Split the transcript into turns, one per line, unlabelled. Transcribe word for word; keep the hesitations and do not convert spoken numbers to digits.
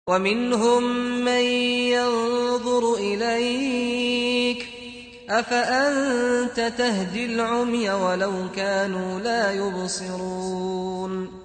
ومنهم من ينظر إليك أفأنت تهدي العمي ولو كانوا لا يبصرون